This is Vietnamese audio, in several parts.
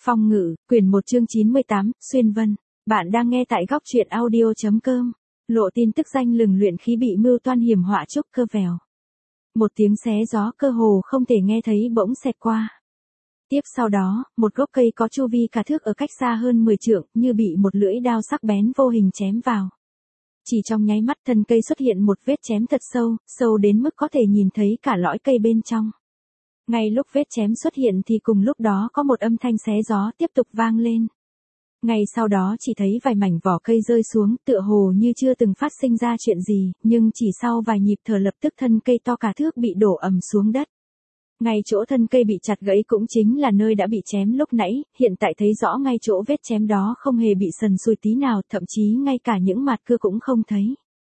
Phong Ngự, quyển 1 chương 98, Xuyên Vân. Bạn đang nghe tại góc truyện audio.com. Lộ tin tức danh lừng luyện khí bị mưu toan hiểm họa trúc cơ vèo. Một tiếng xé gió cơ hồ không thể nghe thấy bỗng xẹt qua. Tiếp sau đó, một gốc cây có chu vi cả thước ở cách xa hơn 10 trượng, như bị một lưỡi đao sắc bén vô hình chém vào. Chỉ trong nháy mắt thân cây xuất hiện một vết chém thật sâu, sâu đến mức có thể nhìn thấy cả lõi cây bên trong. Ngay lúc vết chém xuất hiện thì cùng lúc đó có một âm thanh xé gió tiếp tục vang lên. Ngay sau đó chỉ thấy vài mảnh vỏ cây rơi xuống, tựa hồ như chưa từng phát sinh ra chuyện gì, nhưng chỉ sau vài nhịp thở lập tức thân cây to cả thước bị đổ ầm xuống đất. Ngay chỗ thân cây bị chặt gãy cũng chính là nơi đã bị chém lúc nãy, hiện tại thấy rõ ngay chỗ vết chém đó không hề bị sần sùi tí nào, thậm chí ngay cả những mạt cưa cũng không thấy.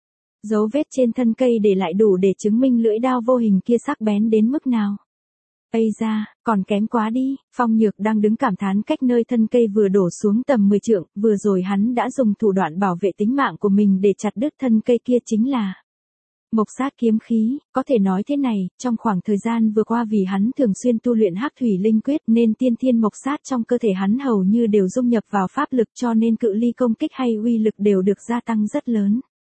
Dấu vết trên thân cây để lại đủ để chứng minh lưỡi đao vô hình kia sắc bén đến mức nào. Ây da, còn kém quá đi, Phong Nhược đang đứng cảm thán cách nơi thân cây vừa đổ xuống tầm 10 trượng, vừa rồi hắn đã dùng thủ đoạn bảo vệ tính mạng của mình để chặt đứt thân cây kia chính là Mộc Sát kiếm khí. Có thể nói thế này, trong khoảng thời gian vừa qua vì hắn thường xuyên tu luyện Hắc Thủy Linh Quyết nên tiên thiên mộc sát trong cơ thể hắn hầu như đều dung nhập vào pháp lực, cho nên cự ly công kích hay uy lực đều được gia tăng rất lớn.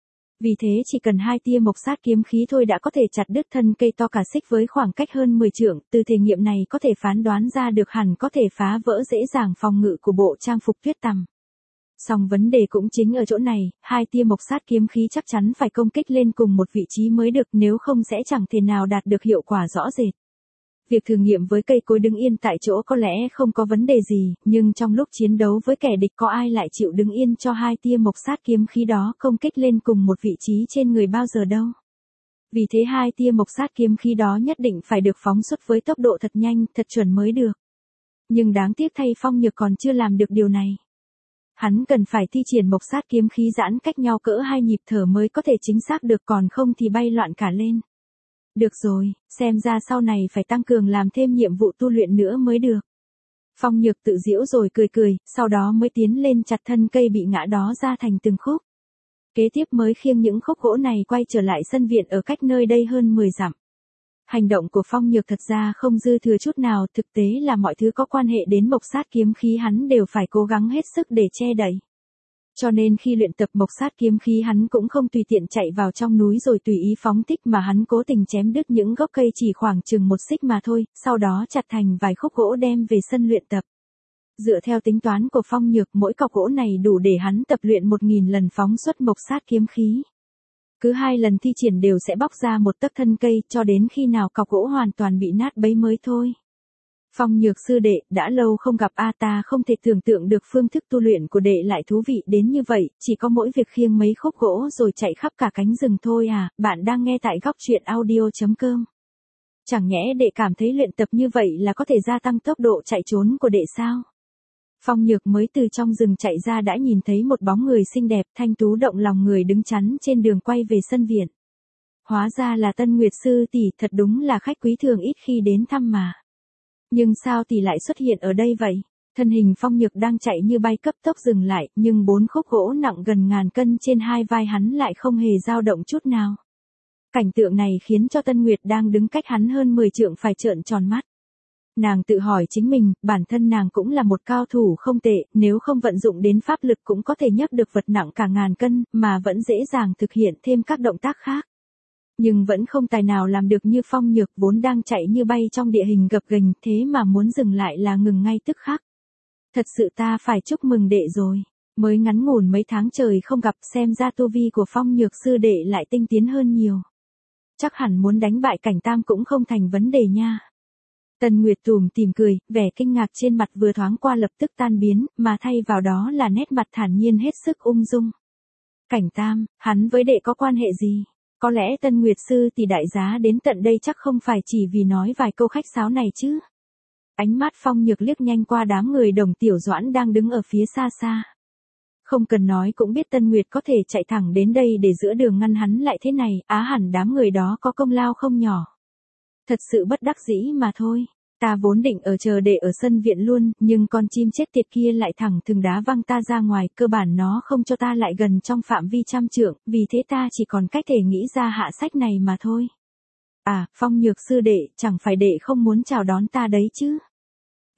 Vì thế chỉ cần 2 tia mộc sát kiếm khí thôi đã có thể chặt đứt thân cây to cả xích với khoảng cách hơn 10 trượng, từ thể nghiệm này có thể phán đoán ra được hẳn có thể phá vỡ dễ dàng phòng ngự của bộ trang phục tuyết tằm. Song vấn đề cũng chính ở chỗ này, 2 tia mộc sát kiếm khí chắc chắn phải công kích lên cùng một vị trí mới được, nếu không sẽ chẳng thể nào đạt được hiệu quả rõ rệt. Việc thử nghiệm với cây cối đứng yên tại chỗ có lẽ không có vấn đề gì, nhưng trong lúc chiến đấu với kẻ địch có ai lại chịu đứng yên cho 2 tia mộc sát kiếm khí đó công kích lên cùng một vị trí trên người bao giờ đâu. Vì thế 2 tia mộc sát kiếm khí đó nhất định phải được phóng xuất với tốc độ thật nhanh, thật chuẩn mới được. Nhưng đáng tiếc thay Phong Nhược còn chưa làm được điều này. Hắn cần phải thi triển mộc sát kiếm khí giãn cách nhau cỡ 2 nhịp thở mới có thể chính xác được, còn không thì bay loạn cả lên. Được rồi, xem ra sau này phải tăng cường làm thêm nhiệm vụ tu luyện nữa mới được. Phong Nhược tự giễu rồi cười cười, sau đó mới tiến lên chặt thân cây bị ngã đó ra thành từng khúc. Kế tiếp mới khiêng những khúc gỗ này quay trở lại sân viện ở cách nơi đây hơn 10 dặm. Hành động của Phong Nhược thật ra không dư thừa chút nào, thực tế là mọi thứ có quan hệ đến mộc sát kiếm khí hắn đều phải cố gắng hết sức để che đậy. Cho nên khi luyện tập mộc sát kiếm khí hắn cũng không tùy tiện chạy vào trong núi rồi tùy ý phóng thích, mà hắn cố tình chém đứt những gốc cây chỉ khoảng chừng 1 xích mà thôi, sau đó chặt thành vài khúc gỗ đem về sân luyện tập. Dựa theo tính toán của Phong Nhược, mỗi cọc gỗ này đủ để hắn tập luyện 1000 lần phóng xuất mộc sát kiếm khí. Cứ 2 lần thi triển đều sẽ bóc ra một tấc thân cây, cho đến khi nào cọc gỗ hoàn toàn bị nát bấy mới thôi. Phong Nhược sư đệ, đã lâu không gặp a, ta không thể tưởng tượng được phương thức tu luyện của đệ lại thú vị đến như vậy, chỉ có mỗi việc khiêng mấy khúc gỗ rồi chạy khắp cả cánh rừng thôi à. Bạn đang nghe tại góc truyện audio.com. Chẳng nhẽ đệ cảm thấy luyện tập như vậy là có thể gia tăng tốc độ chạy trốn của đệ sao? Phong Nhược mới từ trong rừng chạy ra đã nhìn thấy một bóng người xinh đẹp, thanh tú động lòng người đứng chắn trên đường quay về sân viện. Hóa ra là Tân Nguyệt sư tỷ, thật đúng là khách quý thường ít khi đến thăm mà. Nhưng sao tỷ lại xuất hiện ở đây vậy? Thân hình Phong Nhược đang chạy như bay cấp tốc dừng lại, nhưng 4 khúc gỗ nặng gần ngàn cân trên 2 vai hắn lại không hề dao động chút nào. Cảnh tượng này khiến cho Tân Nguyệt đang đứng cách hắn hơn 10 trượng phải trợn tròn mắt. Nàng tự hỏi chính mình, bản thân nàng cũng là một cao thủ không tệ, nếu không vận dụng đến pháp lực cũng có thể nhấc được vật nặng cả ngàn cân, mà vẫn dễ dàng thực hiện thêm các động tác khác. Nhưng vẫn không tài nào làm được như Phong Nhược, vốn đang chạy như bay trong địa hình gập ghềnh, thế mà muốn dừng lại là ngừng ngay tức khắc. Thật sự ta phải chúc mừng đệ rồi. Mới ngắn ngủn mấy tháng trời không gặp, xem ra tu vi của Phong Nhược sư đệ lại tinh tiến hơn nhiều. Chắc hẳn muốn đánh bại Cảnh Tam cũng không thành vấn đề nha. Tần Nguyệt tủm tỉm cười, vẻ kinh ngạc trên mặt vừa thoáng qua lập tức tan biến, mà thay vào đó là nét mặt thản nhiên hết sức ung dung. Cảnh Tam, hắn với đệ có quan hệ gì? Có lẽ Tân Nguyệt sư tỷ đại giá đến tận đây chắc không phải chỉ vì nói vài câu khách sáo này chứ? Ánh mắt Phong Nhược liếc nhanh qua đám người Đồng Tiểu Doãn đang đứng ở phía xa xa. Không cần nói cũng biết Tân Nguyệt có thể chạy thẳng đến đây để giữa đường ngăn hắn lại thế này, hẳn đám người đó có công lao không nhỏ. Thật sự bất đắc dĩ mà thôi. Ta vốn định ở chờ đệ ở sân viện luôn, nhưng con chim chết tiệt kia lại thẳng thừng đá văng ta ra ngoài, cơ bản nó không cho ta lại gần trong phạm vi 100 trượng, vì thế ta chỉ còn cách thể nghĩ ra hạ sách này mà thôi. À, Phong Nhược sư đệ, chẳng phải đệ không muốn chào đón ta đấy chứ?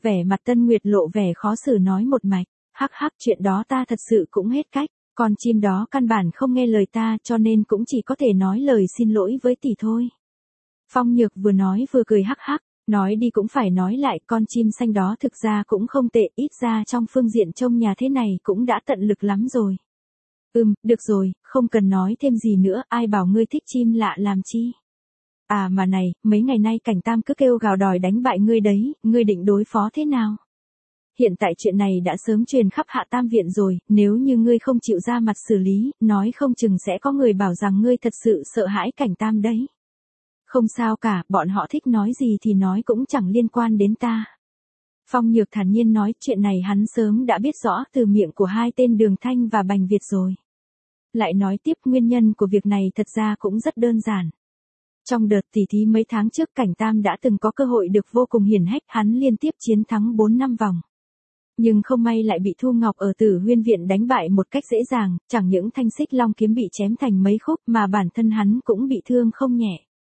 Vẻ mặt Tân Nguyệt lộ vẻ khó xử nói một mạch, hắc hắc chuyện đó ta thật sự cũng hết cách, con chim đó căn bản không nghe lời ta cho nên cũng chỉ có thể nói lời xin lỗi với tỷ thôi. Phong Nhược vừa nói vừa cười hắc hắc, nói đi cũng phải nói lại con chim xanh đó thực ra cũng không tệ, ít ra trong phương diện trông nhà thế này cũng đã tận lực lắm rồi. Được rồi, không cần nói thêm gì nữa, ai bảo ngươi thích chim lạ làm chi. À mà này, mấy ngày nay Cảnh Tam cứ kêu gào đòi đánh bại ngươi đấy, ngươi định đối phó thế nào? Hiện tại chuyện này đã sớm truyền khắp Hạ Tam Viện rồi, nếu như ngươi không chịu ra mặt xử lý, nói không chừng sẽ có người bảo rằng ngươi thật sự sợ hãi Cảnh Tam đấy. Không sao cả, bọn họ thích nói gì thì nói cũng chẳng liên quan đến ta. Phong Nhược thản nhiên nói chuyện này hắn sớm đã biết rõ từ miệng của hai tên Đường Thanh và Bành Việt rồi. Lại nói tiếp nguyên nhân của việc này thật ra cũng rất đơn giản. Trong đợt tỉ thí mấy tháng trước Cảnh Tam đã từng có cơ hội được vô cùng hiển hách, hắn liên tiếp chiến thắng 4 năm vòng. Nhưng không may lại bị Thu Ngọc ở Tử Huyên Viện đánh bại một cách dễ dàng, chẳng những thanh xích long kiếm bị chém thành mấy khúc mà bản thân hắn cũng bị thương không nhẹ.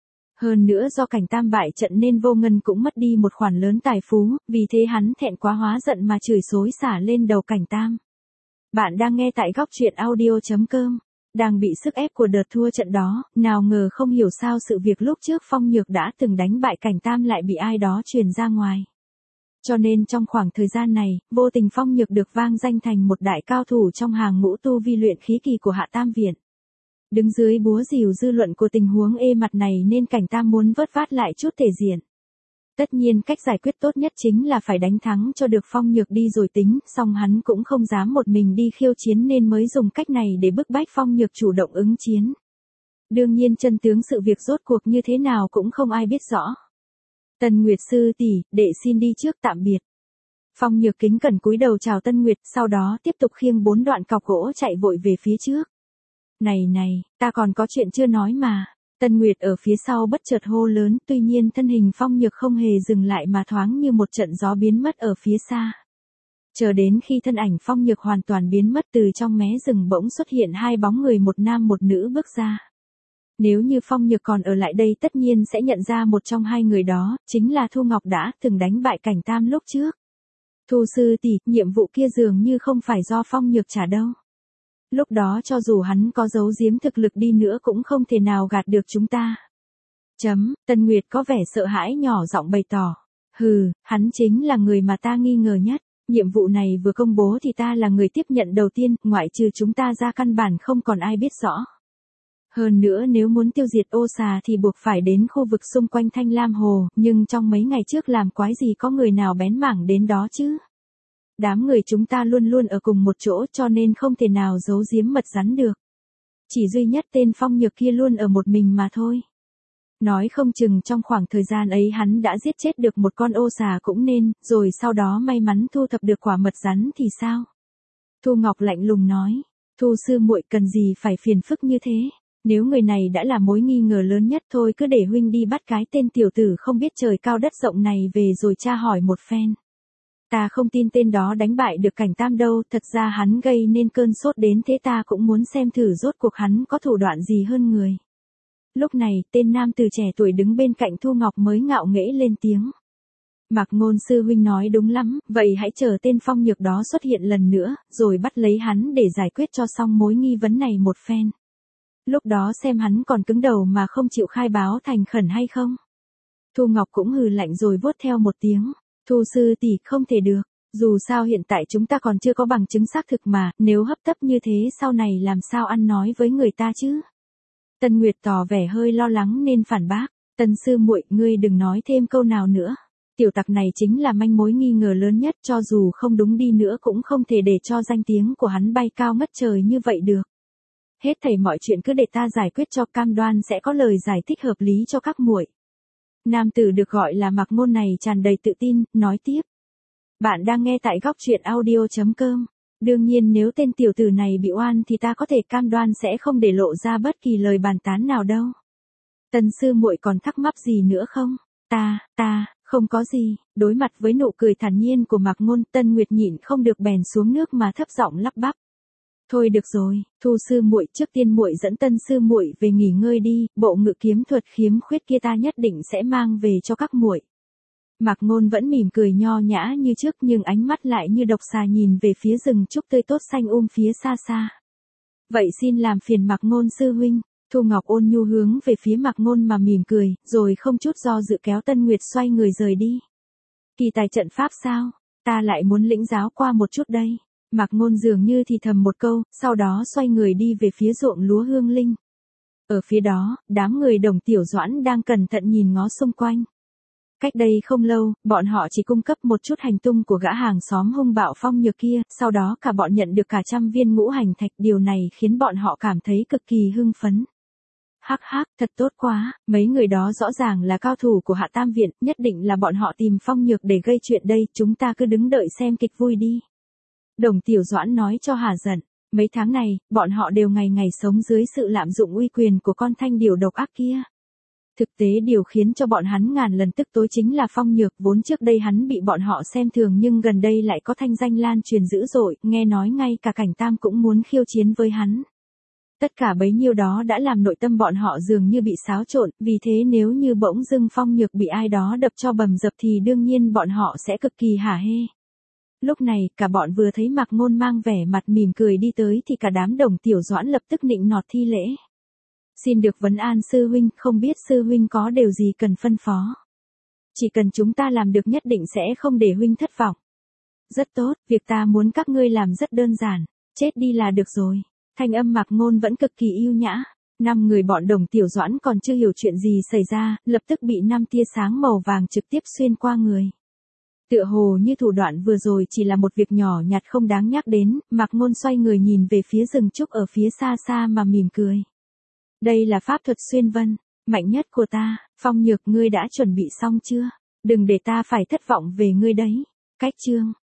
Hơn nữa do Cảnh Tam bại trận nên Vô Ngân cũng mất đi một khoản lớn tài phú, vì thế hắn thẹn quá hóa giận mà chửi xối xả lên đầu Cảnh Tam. Bạn đang nghe tại góc truyện audio.com. Đang bị sức ép của đợt thua trận đó, nào ngờ không hiểu sao sự việc lúc trước Phong Nhược đã từng đánh bại Cảnh Tam lại bị ai đó truyền ra ngoài. Cho nên trong khoảng thời gian này, vô tình Phong Nhược được vang danh thành một đại cao thủ trong hàng ngũ tu vi luyện khí kỳ của Hạ Tam Viện. Đứng dưới búa rìu dư luận của tình huống ê mặt này nên Cảnh Tam muốn vớt vát lại chút thể diện. Tất nhiên cách giải quyết tốt nhất chính là phải đánh thắng cho được Phong Nhược đi rồi tính, song hắn cũng không dám một mình đi khiêu chiến nên mới dùng cách này để bức bách Phong Nhược chủ động ứng chiến. Đương nhiên chân tướng sự việc rốt cuộc như thế nào cũng không ai biết rõ. Tân Nguyệt sư tỷ, đệ xin đi trước tạm biệt. Phong Nhược kính cẩn cúi đầu chào Tân Nguyệt, sau đó tiếp tục khiêng 4 đoạn cọc gỗ chạy vội về phía trước. Này, ta còn có chuyện chưa nói mà. Tân Nguyệt ở phía sau bất chợt hô lớn, tuy nhiên thân hình Phong Nhược không hề dừng lại mà thoáng như một trận gió biến mất ở phía xa. Chờ đến khi thân ảnh Phong Nhược hoàn toàn biến mất từ trong mé rừng bỗng xuất hiện hai bóng người một nam một nữ bước ra. Nếu như Phong Nhược còn ở lại đây tất nhiên sẽ nhận ra một trong hai người đó, chính là Thu Ngọc đã từng đánh bại Cảnh Tam lúc trước. Thu sư tỷ, nhiệm vụ kia dường như không phải do Phong Nhược trả đâu. Lúc đó cho dù hắn có giấu giếm thực lực đi nữa cũng không thể nào gạt được chúng ta. Tân Nguyệt có vẻ sợ hãi nhỏ giọng bày tỏ. Hắn chính là người mà ta nghi ngờ nhất. Nhiệm vụ này vừa công bố thì ta là người tiếp nhận đầu tiên, ngoại trừ chúng ta ra căn bản không còn ai biết rõ. Hơn nữa nếu muốn tiêu diệt ô xà thì buộc phải đến khu vực xung quanh Thanh Lam Hồ, nhưng trong mấy ngày trước làm quái gì có người nào bén mảng đến đó chứ. Đám người chúng ta luôn luôn ở cùng một chỗ cho nên không thể nào giấu giếm mật rắn được. Chỉ duy nhất tên Phong Nhược kia luôn ở một mình mà thôi. Nói không chừng trong khoảng thời gian ấy hắn đã giết chết được một con ô xà cũng nên, rồi sau đó may mắn thu thập được quả mật rắn thì sao? Thu Ngọc lạnh lùng nói, Thu sư muội cần gì phải phiền phức như thế? Nếu người này đã là mối nghi ngờ lớn nhất thôi cứ để huynh đi bắt cái tên tiểu tử không biết trời cao đất rộng này về rồi tra hỏi một phen. Ta không tin tên đó đánh bại được Cảnh Tam đâu, thật ra hắn gây nên cơn sốt đến thế ta cũng muốn xem thử rốt cuộc hắn có thủ đoạn gì hơn người. Lúc này, tên nam từ trẻ tuổi đứng bên cạnh Thu Ngọc mới ngạo nghễ lên tiếng. Mạc Ngôn sư huynh nói đúng lắm, vậy hãy chờ tên Phong Nhược đó xuất hiện lần nữa, rồi bắt lấy hắn để giải quyết cho xong mối nghi vấn này một phen. Lúc đó xem hắn còn cứng đầu mà không chịu khai báo thành khẩn hay không. Thu Ngọc cũng hừ lạnh rồi vuốt theo một tiếng. Thu sư tỷ, không thể được, dù sao hiện tại chúng ta còn chưa có bằng chứng xác thực mà, nếu hấp tấp như thế sau này làm sao ăn nói với người ta chứ? Tân Nguyệt tỏ vẻ hơi lo lắng nên phản bác, Tân sư muội, ngươi đừng nói thêm câu nào nữa. Tiểu tặc này chính là manh mối nghi ngờ lớn nhất, cho dù không đúng đi nữa cũng không thể để cho danh tiếng của hắn bay cao ngất trời như vậy được. Hết thảy mọi chuyện cứ để ta giải quyết cho, cam đoan sẽ có lời giải thích hợp lý cho các muội. Nam tử được gọi là Mạc Ngôn này tràn đầy tự tin, nói tiếp. Bạn đang nghe tại góc truyện audio.com. Đương nhiên nếu tên tiểu tử này bị oan thì ta có thể cam đoan sẽ không để lộ ra bất kỳ lời bàn tán nào đâu. Tân sư muội còn thắc mắc gì nữa không? Ta, không có gì. Đối mặt với nụ cười thản nhiên của Mạc Ngôn, Tân Nguyệt nhịn không được bèn xuống nước mà thấp giọng lắp bắp. Thôi được rồi, Thu sư muội, trước tiên muội dẫn Tân sư muội về nghỉ ngơi đi, bộ ngự kiếm thuật khiếm khuyết kia ta nhất định sẽ mang về cho các muội. Mạc Ngôn vẫn mỉm cười nho nhã như trước nhưng ánh mắt lại như độc xà nhìn về phía rừng trúc tươi tốt xanh phía xa xa. Vậy xin làm phiền Mạc Ngôn sư huynh. Thu Ngọc ôn nhu hướng về phía Mạc Ngôn mà mỉm cười, rồi không chút do dự kéo Tân Nguyệt xoay người rời đi. Kỳ tài trận pháp sao? Ta lại muốn lĩnh giáo qua một chút đây. Mạc Ngôn dường như thì thầm một câu, sau đó xoay người đi về phía ruộng lúa Hương Linh. Ở phía đó, đám người Đồng Tiểu Doãn đang cẩn thận nhìn ngó xung quanh. Cách đây không lâu, bọn họ chỉ cung cấp một chút hành tung của gã hàng xóm hung bạo Phong Nhược kia, sau đó cả bọn nhận được cả 100 viên ngũ hành thạch, điều này khiến bọn họ cảm thấy cực kỳ hưng phấn. Hắc hắc, thật tốt quá, mấy người đó rõ ràng là cao thủ của Hạ Tam Viện, nhất định là bọn họ tìm Phong Nhược để gây chuyện đây, chúng ta cứ đứng đợi xem kịch vui đi. Đồng Tiểu Doãn nói cho Hà Dận, mấy tháng này, bọn họ đều ngày ngày sống dưới sự lạm dụng uy quyền của con thanh điểu độc ác kia. Thực tế điều khiến cho bọn hắn ngàn lần tức tối chính là Phong Nhược, vốn trước đây hắn bị bọn họ xem thường nhưng gần đây lại có thanh danh lan truyền dữ dội, nghe nói ngay cả Cảnh Tam cũng muốn khiêu chiến với hắn. Tất cả bấy nhiêu đó đã làm nội tâm bọn họ dường như bị xáo trộn, vì thế nếu như bỗng dưng Phong Nhược bị ai đó đập cho bầm dập thì đương nhiên bọn họ sẽ cực kỳ hả hê. Lúc này, cả bọn vừa thấy Mạc Ngôn mang vẻ mặt mỉm cười đi tới thì cả đám Đồng Tiểu Doãn lập tức nịnh nọt thi lễ. Xin được vấn an sư huynh, không biết sư huynh có điều gì cần phân phó. Chỉ cần chúng ta làm được nhất định sẽ không để huynh thất vọng. Rất tốt, việc ta muốn các ngươi làm rất đơn giản, chết đi là được rồi. Thanh âm Mạc Ngôn vẫn cực kỳ yêu nhã. 5 người bọn Đồng Tiểu Doãn còn chưa hiểu chuyện gì xảy ra, lập tức bị 5 tia sáng màu vàng trực tiếp xuyên qua người. Tựa hồ như thủ đoạn vừa rồi chỉ là một việc nhỏ nhặt không đáng nhắc đến, Mạc Ngôn xoay người nhìn về phía rừng trúc ở phía xa xa mà mỉm cười. Đây là pháp thuật xuyên vân, mạnh nhất của ta, Phong Nhược ngươi đã chuẩn bị xong chưa? Đừng để ta phải thất vọng về ngươi đấy. Cách chương